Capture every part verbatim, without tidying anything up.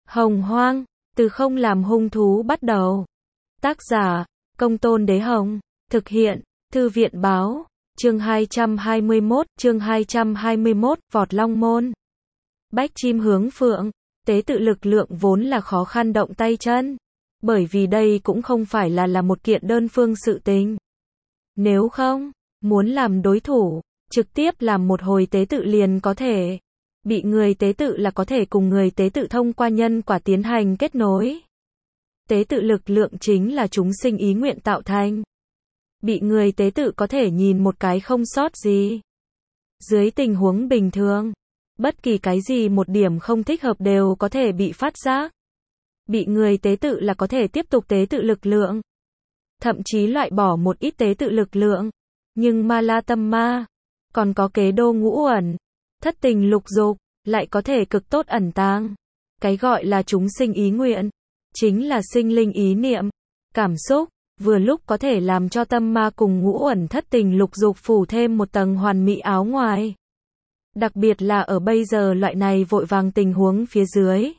Hồng Hoang, từ không làm hung thú bắt đầu. Tác giả, Công Tôn Đế Hồng. Thực hiện, Thư viện Báo. Chương hai trăm hai mươi mốt, chương hai trăm hai mươi mốt, Vọt Long Môn. Bách chim hướng phượng, tế tự lực lượng vốn là khó khăn động tay chân. Bởi vì đây cũng không phải là là một kiện đơn phương sự tình. Nếu không, muốn làm đối thủ, trực tiếp làm một hồi tế tự liền có thể. Bị người tế tự là có thể cùng người tế tự thông qua nhân quả tiến hành kết nối. Tế tự lực lượng chính là chúng sinh ý nguyện tạo thành. Bị người tế tự có thể nhìn một cái không sót gì. Dưới tình huống bình thường, bất kỳ cái gì một điểm không thích hợp đều có thể bị phát giác. Bị người tế tự là có thể tiếp tục tế tự lực lượng. Thậm chí loại bỏ một ít tế tự lực lượng. Nhưng ma la tâm ma, còn có kế đô ngũ ẩn, thất tình lục dục, lại có thể cực tốt ẩn tàng. Cái gọi là chúng sinh ý nguyện, chính là sinh linh ý niệm, cảm xúc, vừa lúc có thể làm cho tâm ma cùng ngũ ẩn thất tình lục dục phủ thêm một tầng hoàn mỹ áo ngoài. Đặc biệt là ở bây giờ loại này vội vàng tình huống phía dưới.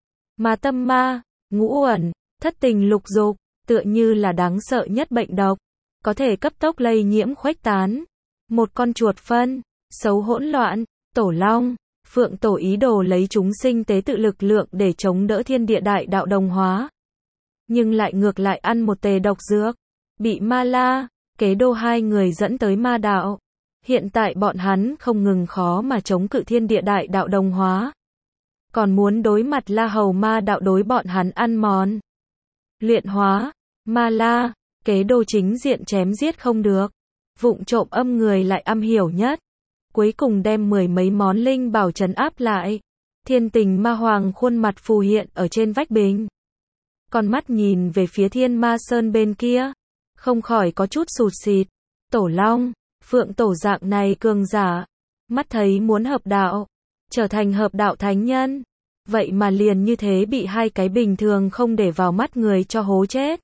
Mà tâm ma, ngũ ẩn, thất tình lục dục, tựa như là đáng sợ nhất bệnh độc, có thể cấp tốc lây nhiễm khuếch tán. Một con chuột phân, xấu hỗn loạn, tổ long, phượng tổ ý đồ lấy chúng sinh tế tự lực lượng để chống đỡ thiên địa đại đạo đồng hóa. Nhưng lại ngược lại ăn một tề độc dược, bị ma la, kế đô hai người dẫn tới ma đạo. Hiện tại bọn hắn không ngừng khó mà chống cự thiên địa đại đạo đồng hóa. Còn muốn đối mặt la hầu ma đạo đối bọn hắn ăn mòn. Luyện hóa, ma la, kế đô chính diện chém giết không được. Vụng trộm âm người lại âm hiểu nhất. Cuối cùng đem mười mấy món linh bảo trấn áp lại. Thiên tình ma hoàng khuôn mặt phù hiện ở trên vách bình. Con mắt nhìn về phía thiên ma sơn bên kia. Không khỏi có chút sụt xịt. Tổ long, phượng tổ dạng này cường giả. Mắt thấy muốn hợp đạo. Trở thành hợp đạo thánh nhân. Vậy mà liền như thế bị hai cái bình thường không để vào mắt người cho hố chết.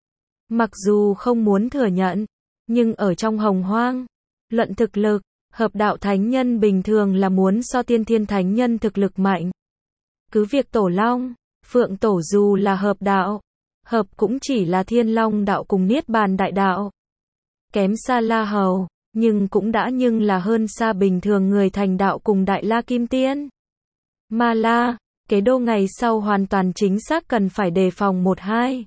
Mặc dù không muốn thừa nhận. Nhưng ở trong hồng hoang, luận thực lực, hợp đạo thánh nhân bình thường là muốn so tiên thiên thánh nhân thực lực mạnh. Cứ việc tổ long, phượng tổ dù là hợp đạo, hợp cũng chỉ là thiên long đạo cùng niết bàn đại đạo. Kém xa la hầu, nhưng cũng đã nhưng là hơn xa bình thường người thành đạo cùng đại la kim tiên. Ma la, kế đô ngày sau hoàn toàn chính xác cần phải đề phòng một hai.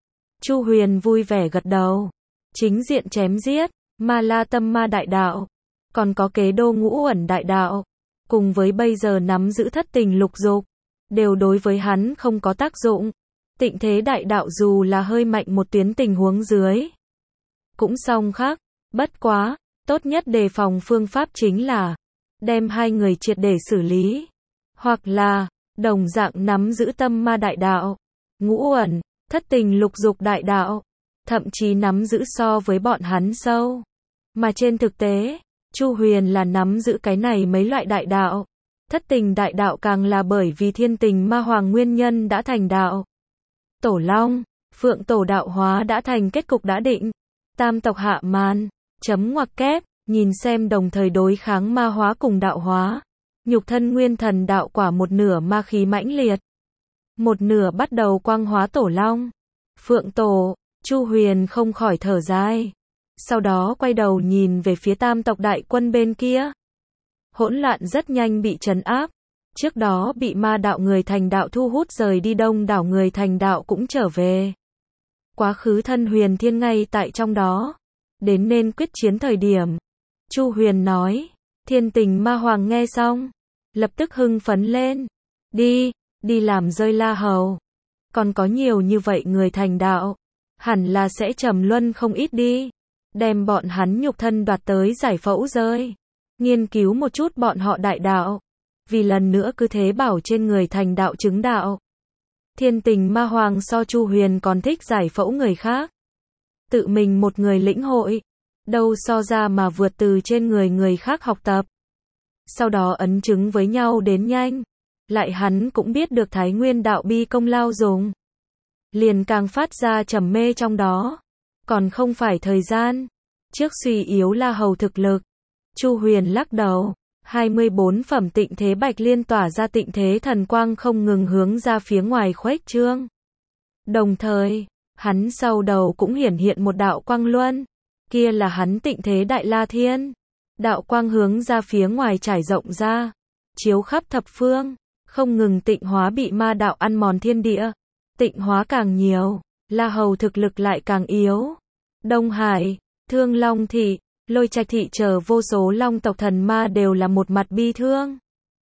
Chu Huyền vui vẻ gật đầu. Chính diện chém giết, ma la tâm ma đại đạo, còn có kế đô ngũ ẩn đại đạo, cùng với bây giờ nắm giữ thất tình lục dục, đều đối với hắn không có tác dụng. Tịnh thế đại đạo dù là hơi mạnh một tuyến tình huống dưới, cũng song khác, bất quá, tốt nhất đề phòng phương pháp chính là, đem hai người triệt để xử lý, hoặc là, đồng dạng nắm giữ tâm ma đại đạo, ngũ ẩn, thất tình lục dục đại đạo. Thậm chí nắm giữ so với bọn hắn sâu. Mà trên thực tế, Chu Huyền là nắm giữ cái này mấy loại đại đạo. Thất tình đại đạo càng là bởi vì thiên tình ma hoàng nguyên nhân đã thành đạo. Tổ long, phượng tổ đạo hóa đã thành kết cục đã định. Tam tộc hạ màn, chấm ngoặc kép, nhìn xem đồng thời đối kháng ma hóa cùng đạo hóa. Nhục thân nguyên thần đạo quả một nửa ma khí mãnh liệt. Một nửa bắt đầu quang hóa tổ long. Phượng tổ. Chu Huyền không khỏi thở dài. Sau đó quay đầu nhìn về phía tam tộc đại quân bên kia. Hỗn loạn rất nhanh bị trấn áp. Trước đó bị ma đạo người thành đạo thu hút rời đi đông đảo người thành đạo cũng trở về. Quá khứ thân Huyền Thiên ngay tại trong đó. Đến nên quyết chiến thời điểm. Chu Huyền nói. Thiên tình ma hoàng nghe xong. Lập tức hưng phấn lên. Đi, đi làm rơi la hầu. Còn có nhiều như vậy người thành đạo. Hẳn là sẽ trầm luân không ít đi. Đem bọn hắn nhục thân đoạt tới giải phẫu rơi. Nghiên cứu một chút bọn họ đại đạo. Vì lần nữa cứ thế bảo trên người thành đạo chứng đạo. Thiên tình ma hoàng so Chu Huyền còn thích giải phẫu người khác. Tự mình một người lĩnh hội. Đâu so ra mà vượt từ trên người người khác học tập. Sau đó ấn chứng với nhau đến nhanh. Lại hắn cũng biết được Thái Nguyên đạo bi công lao dùng. Liền càng phát ra trầm mê trong đó. Còn không phải thời gian. Trước suy yếu la hầu thực lực. Chu Huyền lắc đầu. hai mươi bốn phẩm tịnh thế bạch liên tỏa ra tịnh thế thần quang không ngừng hướng ra phía ngoài khuếch trương. Đồng thời, hắn sau đầu cũng hiển hiện một đạo quang luân, kia là hắn tịnh thế đại la thiên. Đạo quang hướng ra phía ngoài trải rộng ra, chiếu khắp thập phương, không ngừng tịnh hóa bị ma đạo ăn mòn thiên địa. Tịnh hóa càng nhiều, La Hầu thực lực lại càng yếu. Đông Hải, Thương Long thị, Lôi Trạch thị chờ vô số long tộc thần ma đều là một mặt bi thương.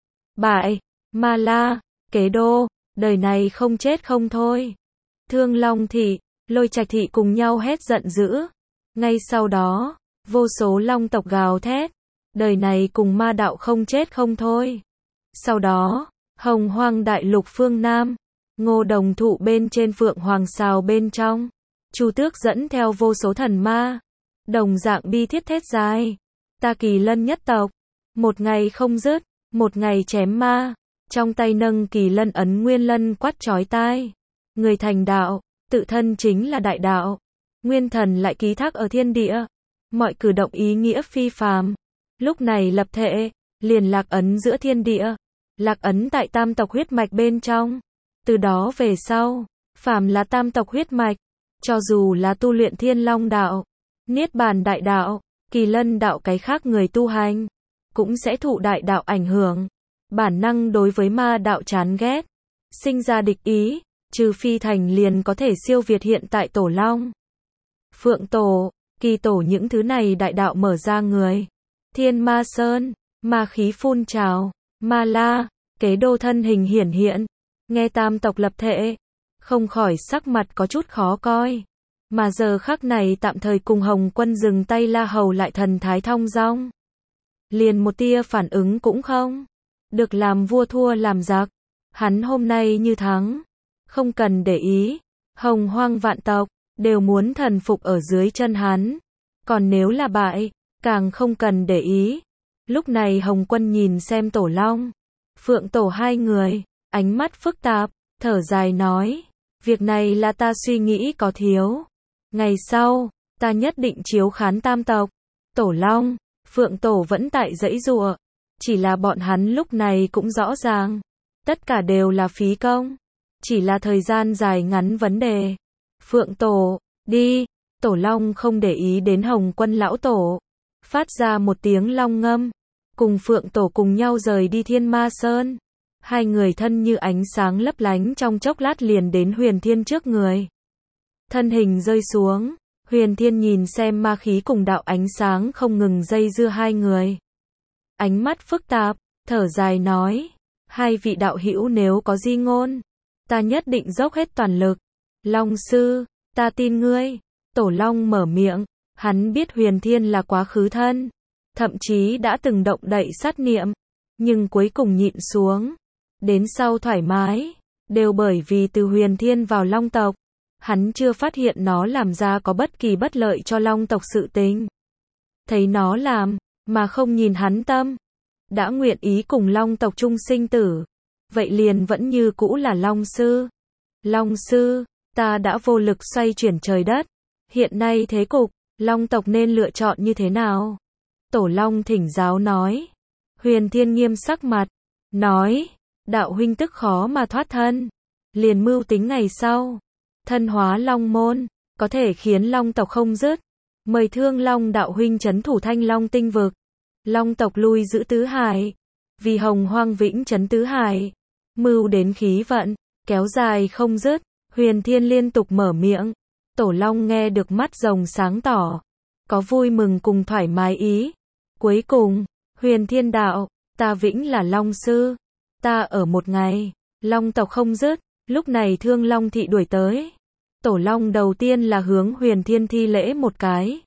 Bại, Ma La, Kế Đô, đời này không chết không thôi. Thương Long thị, Lôi Trạch thị cùng nhau hét giận dữ. Ngay sau đó, vô số long tộc gào thét, đời này cùng ma đạo không chết không thôi. Sau đó, Hồng Hoang đại lục phương Nam, Ngô Đồng thụ bên trên Phượng Hoàng Sào bên trong, Chu Tước dẫn theo vô số thần ma, đồng dạng bi thiết thét dài. Ta Kỳ Lân nhất tộc, một ngày không dứt, một ngày chém ma, trong tay nâng Kỳ Lân ấn Nguyên Lân quát chói tai. Người thành đạo, tự thân chính là đại đạo. Nguyên thần lại ký thác ở thiên địa, mọi cử động ý nghĩa phi phàm. Lúc này lập thệ, liền lạc ấn giữa thiên địa, lạc ấn tại tam tộc huyết mạch bên trong. Từ đó về sau, phàm là tam tộc huyết mạch, cho dù là tu luyện Thiên Long đạo, Niết Bàn đại đạo, Kỳ Lân đạo cái khác người tu hành, cũng sẽ thụ đại đạo ảnh hưởng. Bản năng đối với ma đạo chán ghét, sinh ra địch ý, trừ phi thành liền có thể siêu việt hiện tại Tổ Long, Phượng Tổ, Kỳ Tổ những thứ này đại đạo mở ra người. Thiên Ma Sơn, ma khí phun trào, Ma La, Kế Đô thân hình hiển hiện, nghe tam tộc lập thệ, không khỏi sắc mặt có chút khó coi. Mà giờ khắc này tạm thời cùng Hồng Quân dừng tay La Hầu lại thần thái thong dong. Liền một tia phản ứng cũng không. Được làm vua thua làm giặc. Hắn hôm nay như thắng. Không cần để ý. Hồng Hoang vạn tộc, đều muốn thần phục ở dưới chân hắn. Còn nếu là bại, càng không cần để ý. Lúc này Hồng Quân nhìn xem Tổ Long, Phượng Tổ hai người, ánh mắt phức tạp, thở dài nói. Việc này là ta suy nghĩ có thiếu. Ngày sau, ta nhất định chiếu khán tam tộc. Tổ Long, Phượng Tổ vẫn tại giãy giụa. Chỉ là bọn hắn lúc này cũng rõ ràng. Tất cả đều là phí công. Chỉ là thời gian dài ngắn vấn đề. Phượng Tổ, đi. Tổ Long không để ý đến Hồng Quân lão tổ. Phát ra một tiếng long ngâm. Cùng Phượng Tổ cùng nhau rời đi Thiên Ma Sơn. Hai người thân như ánh sáng lấp lánh trong chốc lát liền đến Huyền Thiên trước người. Thân hình rơi xuống, Huyền Thiên nhìn xem ma khí cùng đạo ánh sáng không ngừng dây dưa hai người. Ánh mắt phức tạp, thở dài nói, hai vị đạo hữu nếu có di ngôn, ta nhất định dốc hết toàn lực. Long sư, ta tin ngươi. Tổ Long mở miệng, hắn biết Huyền Thiên là quá khứ thân, thậm chí đã từng động đậy sát niệm, nhưng cuối cùng nhịn xuống. Đến sau thoải mái, đều bởi vì từ Huyền Thiên vào Long tộc, hắn chưa phát hiện nó làm ra có bất kỳ bất lợi cho Long tộc sự tình. Thấy nó làm, mà không nhìn hắn tâm, đã nguyện ý cùng Long tộc chung sinh tử, vậy liền vẫn như cũ là Long sư. Long sư, ta đã vô lực xoay chuyển trời đất, hiện nay thế cục, Long tộc nên lựa chọn như thế nào? Tổ Long thỉnh giáo nói. Huyền Thiên nghiêm sắc mặt, nói, đạo huynh tức khó mà thoát thân, liền mưu tính ngày sau, thân hóa Long môn, có thể khiến Long tộc không dứt, mời Thương Long đạo huynh trấn thủ Thanh Long tinh vực, Long tộc lui giữ tứ hải, vì Hồng Hoang vĩnh trấn tứ hải, mưu đến khí vận, kéo dài không dứt. Huyền Thiên liên tục mở miệng, Tổ Long nghe được mắt rồng sáng tỏ, có vui mừng cùng thoải mái ý. Cuối cùng, Huyền Thiên đạo, ta vĩnh là Long sư, ta ở một ngày, Long tộc không dứt. Lúc này Thương Long thị đuổi tới. Tổ Long đầu tiên là hướng Huyền Thiên thi lễ một cái.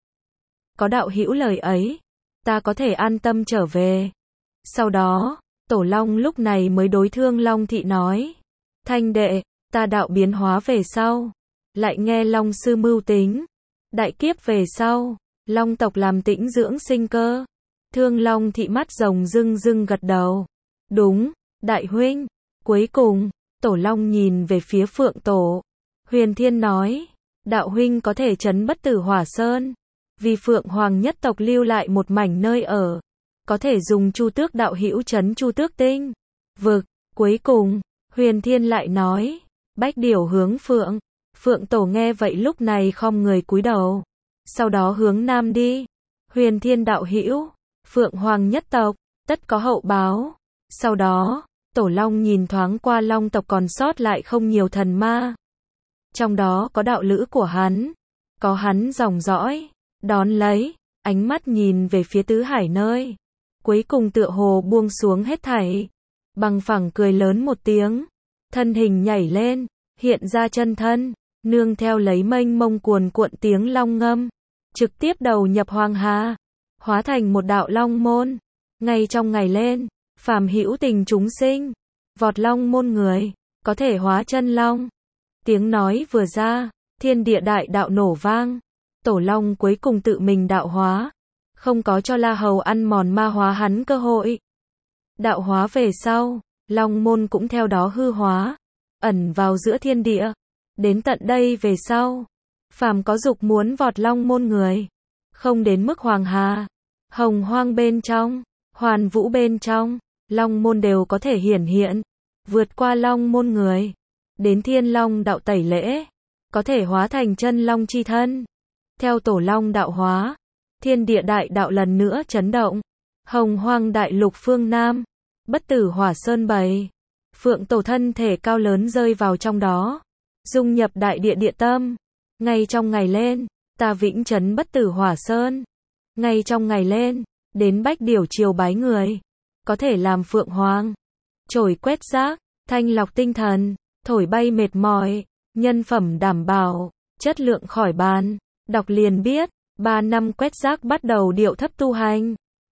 Có đạo hữu lời ấy, ta có thể an tâm trở về. Sau đó, Tổ Long lúc này mới đối Thương Long thị nói, Thanh đệ, ta đạo biến hóa về sau, lại nghe Long sư mưu tính, đại kiếp về sau, Long tộc làm tĩnh dưỡng sinh cơ. Thương Long thị mắt rồng rưng rưng gật đầu. Đúng, đại huynh. Cuối cùng, Tổ Long nhìn về phía Phượng Tổ. Huyền Thiên nói, đạo huynh có thể trấn bất tử Hỏa Sơn, vì Phượng Hoàng nhất tộc lưu lại một mảnh nơi ở. có thể dùng Chu Tước đạo hữu trấn Chu Tước tinh vực. Cuối cùng, Huyền Thiên lại nói, Bách Điểu hướng Phượng. Phượng Tổ nghe vậy lúc này khom người cúi đầu, sau đó hướng nam đi. Huyền Thiên đạo hữu, Phượng Hoàng nhất tộc, tất có hậu báo. Sau đó, Tổ Long nhìn thoáng qua Long tộc còn sót lại không nhiều thần ma. Trong đó có đạo lữ của hắn, có hắn dòng dõi, đón lấy, ánh mắt nhìn về phía tứ hải nơi. Cuối cùng tựa hồ buông xuống hết thảy, bằng phẳng cười lớn một tiếng, thân hình nhảy lên, hiện ra chân thân, nương theo lấy mênh mông cuồn cuộn tiếng long ngâm, trực tiếp đầu nhập hoàng hà, hóa thành một đạo long môn. Ngay trong ngày lên, phàm hữu tình chúng sinh, vọt long môn người, có thể hóa chân long. Tiếng nói vừa ra, thiên địa đại đạo nổ vang, Tổ Long cuối cùng tự mình đạo hóa, không có cho La Hầu ăn mòn ma hóa hắn cơ hội. Đạo hóa về sau, long môn cũng theo đó hư hóa, ẩn vào giữa thiên địa. Đến tận đây về sau, phàm có dục muốn vọt long môn người, không đến mức hoàng hà, hồng hoang bên trong, hoàn vũ bên trong, long môn đều có thể hiển hiện, vượt qua long môn người, đến thiên long đạo tẩy lễ, có thể hóa thành chân long chi thân. Theo Tổ Long đạo hóa, thiên địa đại đạo lần nữa chấn động, hồng hoang đại lục phương Nam, bất tử hỏa sơn bày, Phượng Tổ thân thể cao lớn rơi vào trong đó, dung nhập đại địa địa tâm. Ngay trong ngày lên, ta vĩnh trấn bất tử hỏa sơn. Ngay trong ngày lên, đến Bách Điểu triều bái người, có thể làm Phượng Hoàng, trổi quét rác, thanh lọc tinh thần, thổi bay mệt mỏi, nhân phẩm đảm bảo, chất lượng khỏi bàn. Đọc liền biết, ba năm quét rác bắt đầu điệu thấp tu hành.